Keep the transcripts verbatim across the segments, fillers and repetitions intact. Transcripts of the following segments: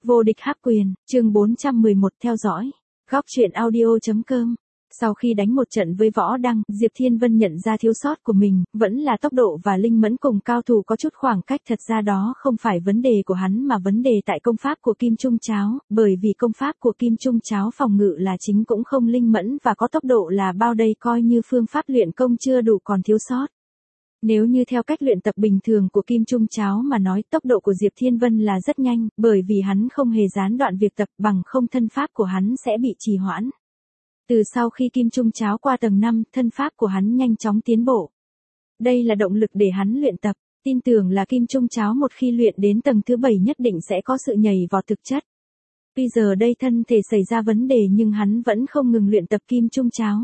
Vô địch hắc quyền, chương bốn trăm mười một theo dõi. Góc truyện audio.com. Sau khi đánh một trận với Võ Đăng, Diệp Thiên Vân nhận ra thiếu sót của mình, vẫn là tốc độ và linh mẫn cùng cao thủ có chút khoảng cách. Thật ra đó không phải vấn đề của hắn mà vấn đề tại công pháp của Kim Trung Cháo, bởi vì công pháp của Kim Trung Cháo phòng ngự là chính cũng không linh mẫn và có tốc độ là bao đây coi như phương pháp luyện công chưa đủ còn thiếu sót. Nếu như theo cách luyện tập bình thường của Kim Trung Cháo mà nói, tốc độ của Diệp Thiên Vân là rất nhanh, bởi vì hắn không hề gián đoạn việc tập, bằng không thân pháp của hắn sẽ bị trì hoãn. Từ sau khi Kim Trung Cháo qua tầng năm, thân pháp của hắn nhanh chóng tiến bộ. Đây là động lực để hắn luyện tập, tin tưởng là Kim Trung Cháo một khi luyện đến tầng thứ bảy nhất định sẽ có sự nhảy vọt thực chất. Bây giờ đây thân thể xảy ra vấn đề nhưng hắn vẫn không ngừng luyện tập Kim Trung Cháo.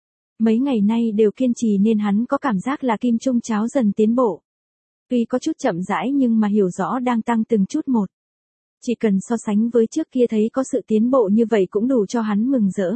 Mấy ngày nay đều kiên trì nên hắn có cảm giác là Kim Trung Cháo dần tiến bộ. Tuy có chút chậm rãi nhưng mà hiểu rõ đang tăng từng chút một. Chỉ cần so sánh với trước kia thấy có sự tiến bộ như vậy cũng đủ cho hắn mừng rỡ.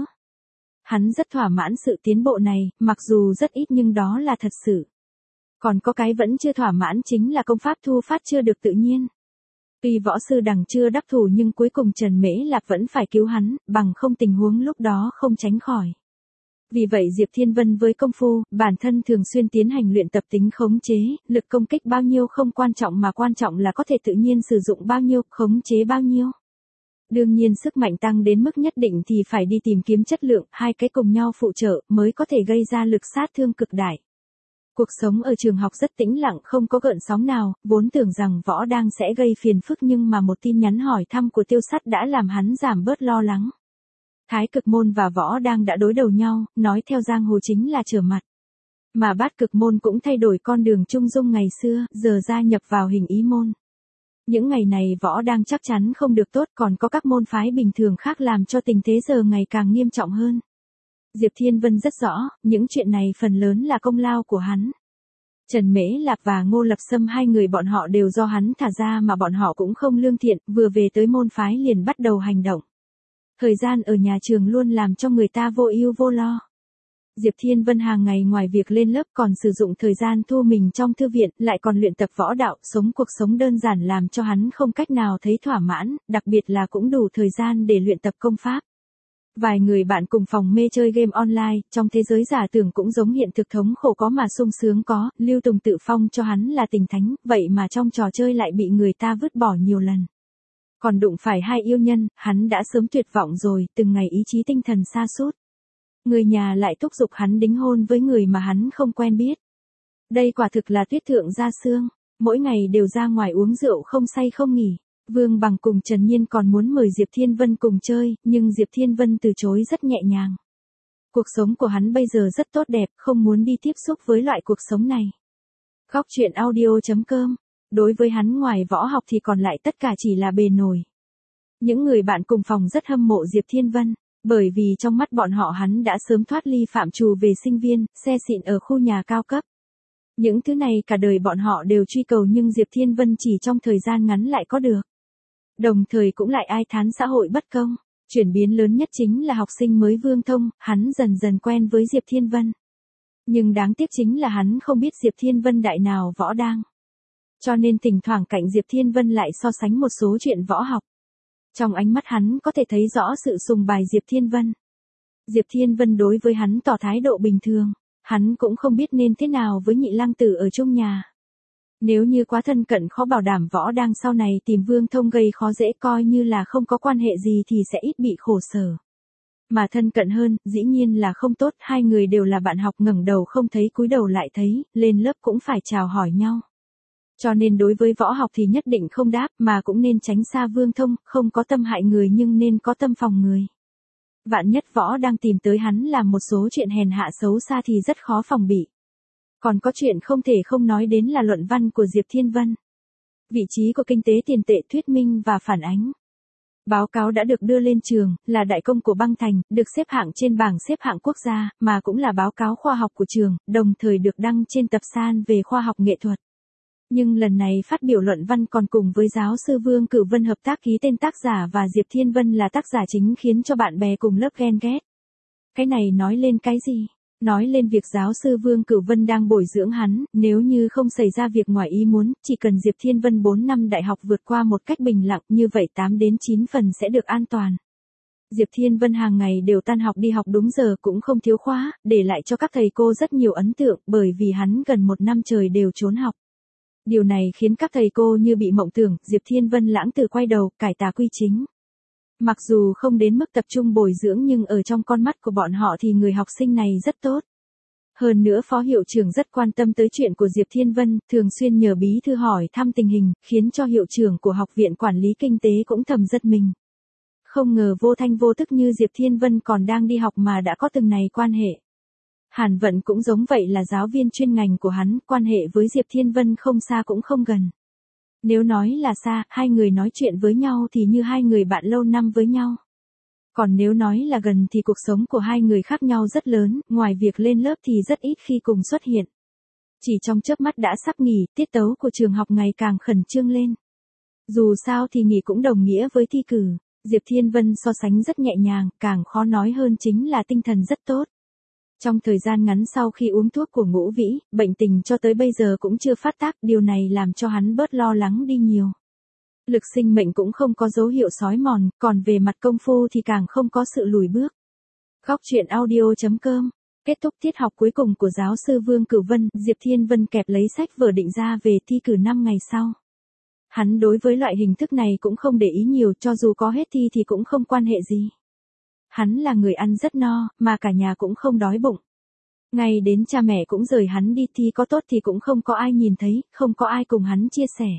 Hắn rất thỏa mãn sự tiến bộ này, mặc dù rất ít nhưng đó là thật sự. Còn có cái vẫn chưa thỏa mãn chính là công pháp thu phát chưa được tự nhiên. Tuy võ sư đằng chưa đắc thủ nhưng cuối cùng Trần Mễ Lạp vẫn phải cứu hắn, bằng không tình huống lúc đó không tránh khỏi. Vì vậy Diệp Thiên Vân với công phu, bản thân thường xuyên tiến hành luyện tập tính khống chế, lực công kích bao nhiêu không quan trọng mà quan trọng là có thể tự nhiên sử dụng bao nhiêu, khống chế bao nhiêu. Đương nhiên sức mạnh tăng đến mức nhất định thì phải đi tìm kiếm chất lượng, hai cái cùng nhau phụ trợ mới có thể gây ra lực sát thương cực đại. Cuộc sống ở trường học rất tĩnh lặng không có gợn sóng nào, vốn tưởng rằng Võ Đang sẽ gây phiền phức nhưng mà một tin nhắn hỏi thăm của Tiêu Sắt đã làm hắn giảm bớt lo lắng. Thái Cực Môn và Võ Đang đã đối đầu nhau, nói theo giang hồ chính là trở mặt. Mà Bát Cực Môn cũng thay đổi con đường trung dung ngày xưa, giờ gia nhập vào hình ý môn. Những ngày này Võ Đang chắc chắn không được tốt, còn có các môn phái bình thường khác làm cho tình thế giờ ngày càng nghiêm trọng hơn. Diệp Thiên Vân rất rõ, những chuyện này phần lớn là công lao của hắn. Trần Mễ Lạp và Ngô Lập Sâm hai người bọn họ đều do hắn thả ra mà bọn họ cũng không lương thiện, vừa về tới môn phái liền bắt đầu hành động. Thời gian ở nhà trường luôn làm cho người ta vô ưu vô lo. Diệp Thiên Vân hàng ngày ngoài việc lên lớp còn sử dụng thời gian thu mình trong thư viện, lại còn luyện tập võ đạo, sống cuộc sống đơn giản làm cho hắn không cách nào thấy thỏa mãn, đặc biệt là cũng đủ thời gian để luyện tập công pháp. Vài người bạn cùng phòng mê chơi game online, trong thế giới giả tưởng cũng giống hiện thực thống khổ có mà sung sướng có, Lưu Tùng tự phong cho hắn là tình thánh, vậy mà trong trò chơi lại bị người ta vứt bỏ nhiều lần. Còn đụng phải hai yêu nhân, hắn đã sớm tuyệt vọng rồi, từng ngày ý chí tinh thần sa sút. Người nhà lại thúc giục hắn đính hôn với người mà hắn không quen biết. Đây quả thực là tuyết thượng gia xương, mỗi ngày đều ra ngoài uống rượu không say không nghỉ. Vương Bằng cùng Trần Nhiên còn muốn mời Diệp Thiên Vân cùng chơi, nhưng Diệp Thiên Vân từ chối rất nhẹ nhàng. Cuộc sống của hắn bây giờ rất tốt đẹp, không muốn đi tiếp xúc với loại cuộc sống này. Góc truyện audio.com. Đối với hắn ngoài võ học thì còn lại tất cả chỉ là bề nổi. Những người bạn cùng phòng rất hâm mộ Diệp Thiên Vân, bởi vì trong mắt bọn họ hắn đã sớm thoát ly phạm trù về sinh viên, xe xịn ở khu nhà cao cấp. Những thứ này cả đời bọn họ đều truy cầu nhưng Diệp Thiên Vân chỉ trong thời gian ngắn lại có được. Đồng thời cũng lại ai thán xã hội bất công. Chuyển biến lớn nhất chính là học sinh mới Vương Thông, hắn dần dần quen với Diệp Thiên Vân. Nhưng đáng tiếc chính là hắn không biết Diệp Thiên Vân đại nào Võ Đang. Cho nên thỉnh thoảng cạnh Diệp Thiên Vân lại so sánh một số chuyện võ học. Trong ánh mắt hắn có thể thấy rõ sự sùng bài Diệp Thiên Vân. Diệp Thiên Vân đối với hắn tỏ thái độ bình thường, hắn cũng không biết nên thế nào với Nhị Lang Tử ở chung nhà. Nếu như quá thân cận khó bảo đảm Võ Đang sau này tìm Vương Thông gây khó dễ, coi như là không có quan hệ gì thì sẽ ít bị khổ sở. Mà thân cận hơn, dĩ nhiên là không tốt, hai người đều là bạn học, ngẩng đầu không thấy cúi đầu lại thấy, lên lớp cũng phải chào hỏi nhau. Cho nên đối với võ học thì nhất định không đáp, mà cũng nên tránh xa Vương Thông, không có tâm hại người nhưng nên có tâm phòng người. Vạn nhất Võ Đang tìm tới hắn làm một số chuyện hèn hạ xấu xa thì rất khó phòng bị. Còn có chuyện không thể không nói đến là luận văn của Diệp Thiên Vân. Vị trí của kinh tế tiền tệ thuyết minh và phản ánh. Báo cáo đã được đưa lên trường, là đại công của băng thành, được xếp hạng trên bảng xếp hạng quốc gia, mà cũng là báo cáo khoa học của trường, đồng thời được đăng trên tập san về khoa học nghệ thuật. Nhưng lần này phát biểu luận văn còn cùng với giáo sư Vương Cửu Vân hợp tác ký tên tác giả và Diệp Thiên Vân là tác giả chính khiến cho bạn bè cùng lớp ghen ghét. Cái này nói lên cái gì? Nói lên việc giáo sư Vương Cửu Vân đang bồi dưỡng hắn, nếu như không xảy ra việc ngoài ý muốn, chỉ cần Diệp Thiên Vân bốn năm đại học vượt qua một cách bình lặng, như vậy tám đến chín phần sẽ được an toàn. Diệp Thiên Vân hàng ngày đều tan học đi học đúng giờ, cũng không thiếu khóa, để lại cho các thầy cô rất nhiều ấn tượng, bởi vì hắn gần một năm trời đều trốn học. Điều này khiến các thầy cô như bị mộng tưởng, Diệp Thiên Vân lãng tử quay đầu, cải tà quy chính. Mặc dù không đến mức tập trung bồi dưỡng nhưng ở trong con mắt của bọn họ thì người học sinh này rất tốt. Hơn nữa phó hiệu trưởng rất quan tâm tới chuyện của Diệp Thiên Vân, thường xuyên nhờ bí thư hỏi thăm tình hình, khiến cho hiệu trưởng của học viện quản lý kinh tế cũng thầm giật mình. Không ngờ vô thanh vô tức như Diệp Thiên Vân còn đang đi học mà đã có từng này quan hệ. Hàn Vận cũng giống vậy, là giáo viên chuyên ngành của hắn, quan hệ với Diệp Thiên Vân không xa cũng không gần. Nếu nói là xa, hai người nói chuyện với nhau thì như hai người bạn lâu năm với nhau. Còn nếu nói là gần thì cuộc sống của hai người khác nhau rất lớn, ngoài việc lên lớp thì rất ít khi cùng xuất hiện. Chỉ trong chớp mắt đã sắp nghỉ, tiết tấu của trường học ngày càng khẩn trương lên. Dù sao thì nghỉ cũng đồng nghĩa với thi cử, Diệp Thiên Vân so sánh rất nhẹ nhàng, càng khó nói hơn chính là tinh thần rất tốt. Trong thời gian ngắn sau khi uống thuốc của Ngũ Vĩ, bệnh tình cho tới bây giờ cũng chưa phát tác, điều này làm cho hắn bớt lo lắng đi nhiều. Lực sinh mệnh cũng không có dấu hiệu xói mòn, còn về mặt công phu thì càng không có sự lùi bước. Góc truyện audio chấm com. Kết thúc tiết học cuối cùng của giáo sư Vương Cửu Vân, Diệp Thiên Vân kẹp lấy sách vở định ra về thi cử năm ngày sau. Hắn đối với loại hình thức này cũng không để ý nhiều, cho dù có hết thi thì cũng không quan hệ gì. Hắn là người ăn rất no, mà cả nhà cũng không đói bụng. Ngay đến cha mẹ cũng rời hắn đi, thi có tốt thì cũng không có ai nhìn thấy, không có ai cùng hắn chia sẻ.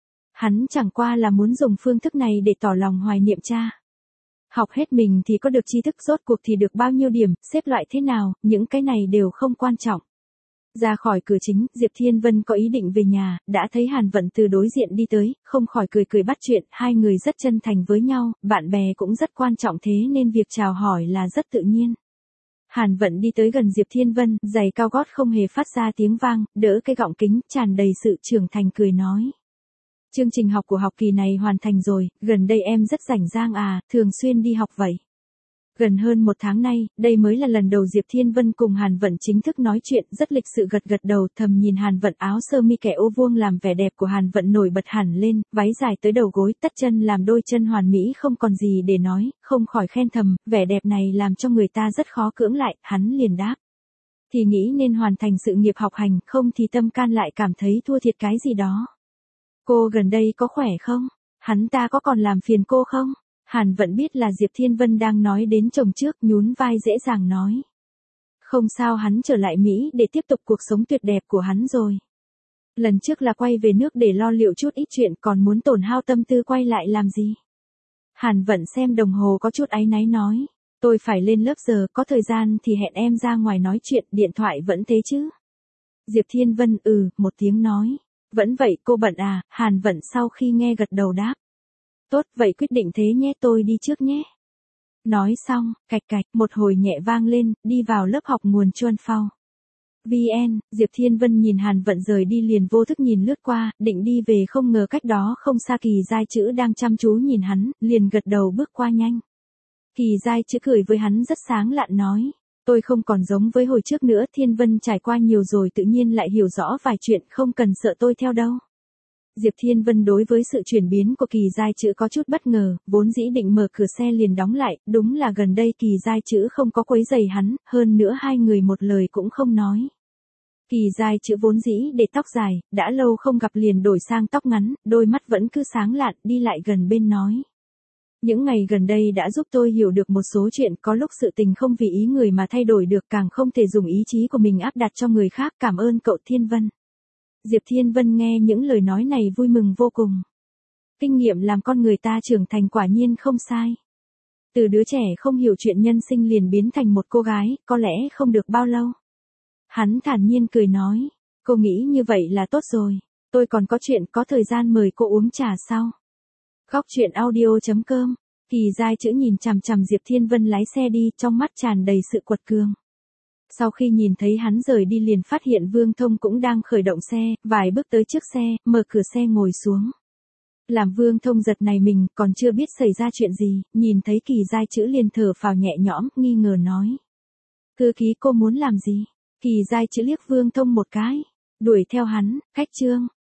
Hắn chẳng qua là muốn dùng phương thức này để tỏ lòng hoài niệm cha. Học hết mình thì có được tri thức, rốt cuộc thì được bao nhiêu điểm, xếp loại thế nào, những cái này đều không quan trọng. Ra khỏi cửa chính, Diệp Thiên Vân có ý định về nhà, đã thấy Hàn Vận từ đối diện đi tới, không khỏi cười cười bắt chuyện, hai người rất chân thành với nhau, bạn bè cũng rất quan trọng, thế nên việc chào hỏi là rất tự nhiên. Hàn Vận đi tới gần Diệp Thiên Vân, giày cao gót không hề phát ra tiếng vang, đỡ cái gọng kính, tràn đầy sự trưởng thành cười nói. Chương trình học của học kỳ này hoàn thành rồi, gần đây em rất rảnh rang à, thường xuyên đi học vậy. Gần hơn một tháng nay, đây mới là lần đầu Diệp Thiên Vân cùng Hàn Vận chính thức nói chuyện, rất lịch sự gật gật đầu, thầm nhìn Hàn Vận áo sơ mi kẻ ô vuông làm vẻ đẹp của Hàn Vận nổi bật hẳn lên, váy dài tới đầu gối, tất chân làm đôi chân hoàn mỹ không còn gì để nói, không khỏi khen thầm, vẻ đẹp này làm cho người ta rất khó cưỡng lại, hắn liền đáp. Thì nghĩ nên hoàn thành sự nghiệp học hành, không thì tâm can lại cảm thấy thua thiệt cái gì đó. Cô gần đây có khỏe không? Hắn ta có còn làm phiền cô không? Hàn Vận biết là Diệp Thiên Vân đang nói đến chồng trước, nhún vai dễ dàng nói. Không sao, hắn trở lại Mỹ để tiếp tục cuộc sống tuyệt đẹp của hắn rồi. Lần trước là quay về nước để lo liệu chút ít chuyện, còn muốn tổn hao tâm tư quay lại làm gì? Hàn Vận xem đồng hồ có chút áy náy nói. Tôi phải lên lớp giờ, có thời gian thì hẹn em ra ngoài nói chuyện, điện thoại vẫn thế chứ? Diệp Thiên Vân ừ, một tiếng nói. Vẫn vậy, cô bận à? Hàn Vận sau khi nghe gật đầu đáp. Tốt, vậy quyết định thế nhé, tôi đi trước nhé. Nói xong, cạch cạch, một hồi nhẹ vang lên, đi vào lớp học nguồn Chuan Phao. vê en, Diệp Thiên Vân nhìn Hàn Vận rời đi liền vô thức nhìn lướt qua, định đi về không ngờ cách đó không xa Kỳ Giai Chữ đang chăm chú nhìn hắn, liền gật đầu bước qua nhanh. Kỳ Giai Chữ cười với hắn rất sáng lạn nói. Tôi không còn giống với hồi trước nữa, Thiên Vân trải qua nhiều rồi tự nhiên lại hiểu rõ vài chuyện, không cần sợ tôi theo đâu. Diệp Thiên Vân đối với sự chuyển biến của Kỳ Giai Chữ có chút bất ngờ, vốn dĩ định mở cửa xe liền đóng lại, đúng là gần đây Kỳ Giai Chữ không có quấy rầy hắn, hơn nữa hai người một lời cũng không nói. Kỳ Giai Chữ vốn dĩ để tóc dài, đã lâu không gặp liền đổi sang tóc ngắn, đôi mắt vẫn cứ sáng lạn, đi lại gần bên nói. Những ngày gần đây đã giúp tôi hiểu được một số chuyện, có lúc sự tình không vì ý người mà thay đổi được, càng không thể dùng ý chí của mình áp đặt cho người khác, cảm ơn cậu Thiên Vân. Diệp Thiên Vân nghe những lời nói này vui mừng vô cùng. Kinh nghiệm làm con người ta trưởng thành quả nhiên không sai. Từ đứa trẻ không hiểu chuyện nhân sinh liền biến thành một cô gái, có lẽ không được bao lâu. Hắn thản nhiên cười nói, cô nghĩ như vậy là tốt rồi, tôi còn có chuyện, có thời gian mời cô uống trà sau. Góc truyện audio chấm com. Kỳ Giai Chữ nhìn chằm chằm Diệp Thiên Vân lái xe đi, trong mắt tràn đầy sự quật cường. Sau khi nhìn thấy hắn rời đi liền phát hiện Vương Thông cũng đang khởi động xe, vài bước tới trước xe, mở cửa xe ngồi xuống. Làm Vương Thông giật này mình, còn chưa biết xảy ra chuyện gì, nhìn thấy Kỳ Giai Chữ liền thở phào nhẹ nhõm, nghi ngờ nói. Thư ký cô muốn làm gì? Kỳ Giai chữ liếc Vương Thông một cái. Đuổi theo hắn, khách Trương.